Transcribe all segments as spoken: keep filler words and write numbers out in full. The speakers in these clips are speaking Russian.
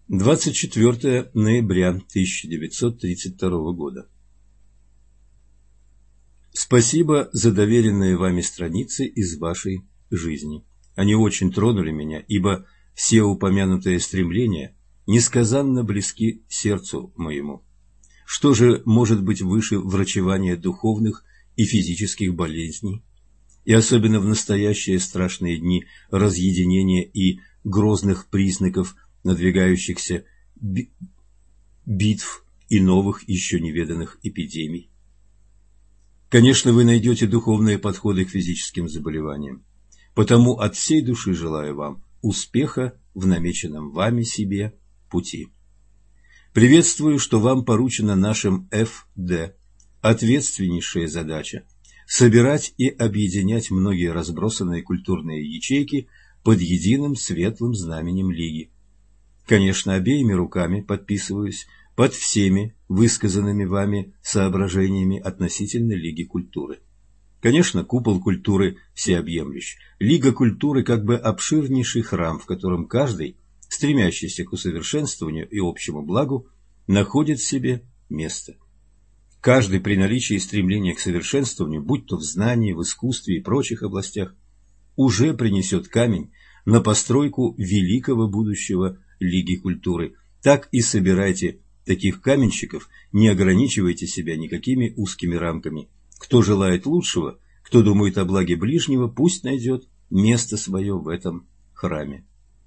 двадцать четвёртое ноября тысяча девятьсот тридцать второго года. Спасибо за доверенные вами страницы из вашей жизни. Они очень тронули меня, ибо все упомянутые стремления несказанно близки сердцу моему. Что же может быть выше врачевания духовных и физических болезней? И особенно в настоящие страшные дни разъединения и грозных признаков надвигающихся би- битв и новых еще неведанных эпидемий. Конечно, вы найдете духовные подходы к физическим заболеваниям. Потому от всей души желаю вам успеха в намеченном вами себе пути. Приветствую, что вам поручена нашим эф дэ ответственнейшая задача – собирать и объединять многие разбросанные культурные ячейки под единым светлым знаменем Лиги. Конечно, обеими руками подписываюсь под всеми высказанными вами соображениями относительно Лиги культуры. Конечно, купол культуры всеобъемлющ. Лига культуры как бы обширнейший храм, в котором каждый, стремящийся к усовершенствованию и общему благу, находит себе место. Каждый при наличии стремления к совершенствованию, будь то в знании, в искусстве и прочих областях, уже принесет камень на постройку великого будущего Лиги культуры. Так и собирайте таких каменщиков, не ограничивайте себя никакими узкими рамками. Кто желает лучшего, кто думает о благе ближнего, пусть найдет место свое в этом храме.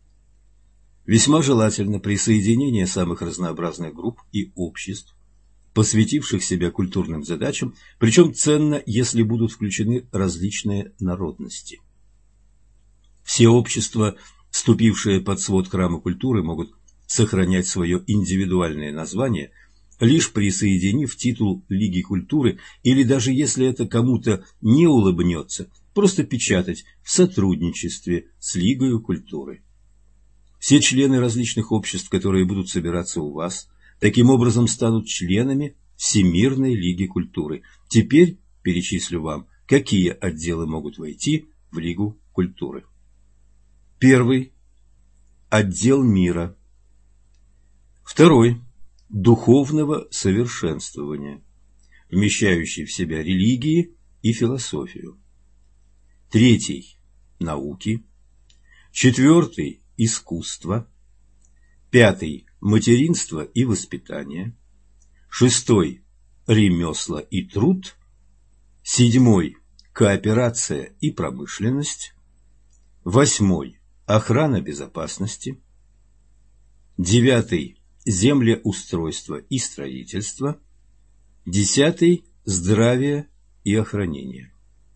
Весьма желательно присоединение самых разнообразных групп и обществ, посвятивших себя культурным задачам, причем ценно, если будут включены различные народности. Все общества, вступившие под свод храма культуры, могут сохранять свое индивидуальное название, лишь присоединив титул Лиги культуры, или даже если это кому-то не улыбнется, просто печатать в сотрудничестве с Лигой культуры. Все члены различных обществ, которые будут собираться у вас, таким образом станут членами Всемирной Лиги культуры. Теперь перечислю вам, какие отделы могут войти в Лигу культуры. Первый – отдел мира. Второй – духовного совершенствования, вмещающий в себя религии и философию. Третий – науки. Четвертый – искусство. Пятый – материнство и воспитание. Шестой – ремесла и труд. Седьмой – кооперация и промышленность. Восьмой – охрана безопасности. Девятый – землеустройство и строительство. Десятый – здравие и охранение.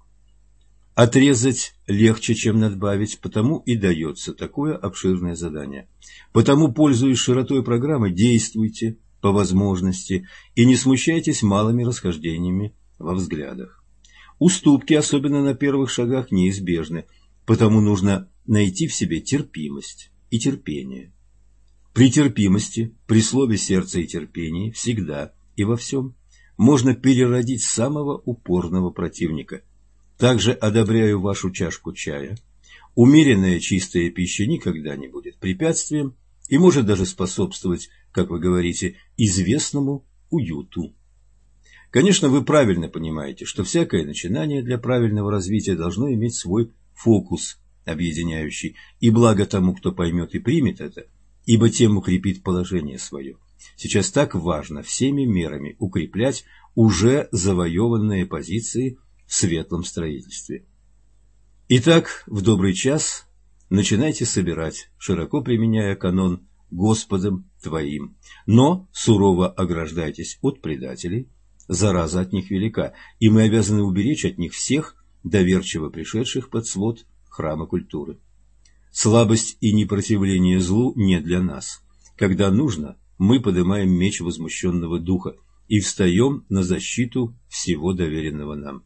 Отрезать легче, чем надбавить, потому и дается такое обширное задание. Потому, пользуясь широтой программы, действуйте по возможности и не смущайтесь малыми расхождениями во взглядах. Уступки, особенно на первых шагах, неизбежны, потому нужно найти в себе терпимость и терпение. При терпимости, при слове сердца и терпении, всегда и во всем, можно переродить самого упорного противника. Также одобряю вашу чашку чая. Умеренная чистая пища никогда не будет препятствием и может даже способствовать, как вы говорите, известному уюту. Конечно, вы правильно понимаете, что всякое начинание для правильного развития должно иметь свой фокус объединяющий, и благо тому, кто поймет и примет это, ибо тем укрепит положение свое. Сейчас так важно всеми мерами укреплять уже завоеванные позиции в светлом строительстве. Итак, в добрый час начинайте собирать, широко применяя канон «Господом твоим», но сурово ограждайтесь от предателей, зараза от них велика, и мы обязаны уберечь от них всех, доверчиво пришедших под свод храма культуры. Слабость и непротивление злу не для нас. Когда нужно, мы поднимаем меч возмущенного духа и встаем на защиту всего доверенного нам.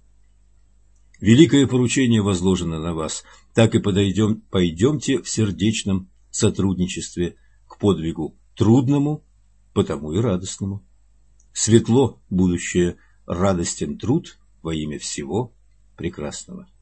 Великое поручение возложено на вас, так и подойдем, пойдемте в сердечном сотрудничестве к подвигу трудному, потому и радостному. Светло будущее, радостен труд во имя всего прекрасного.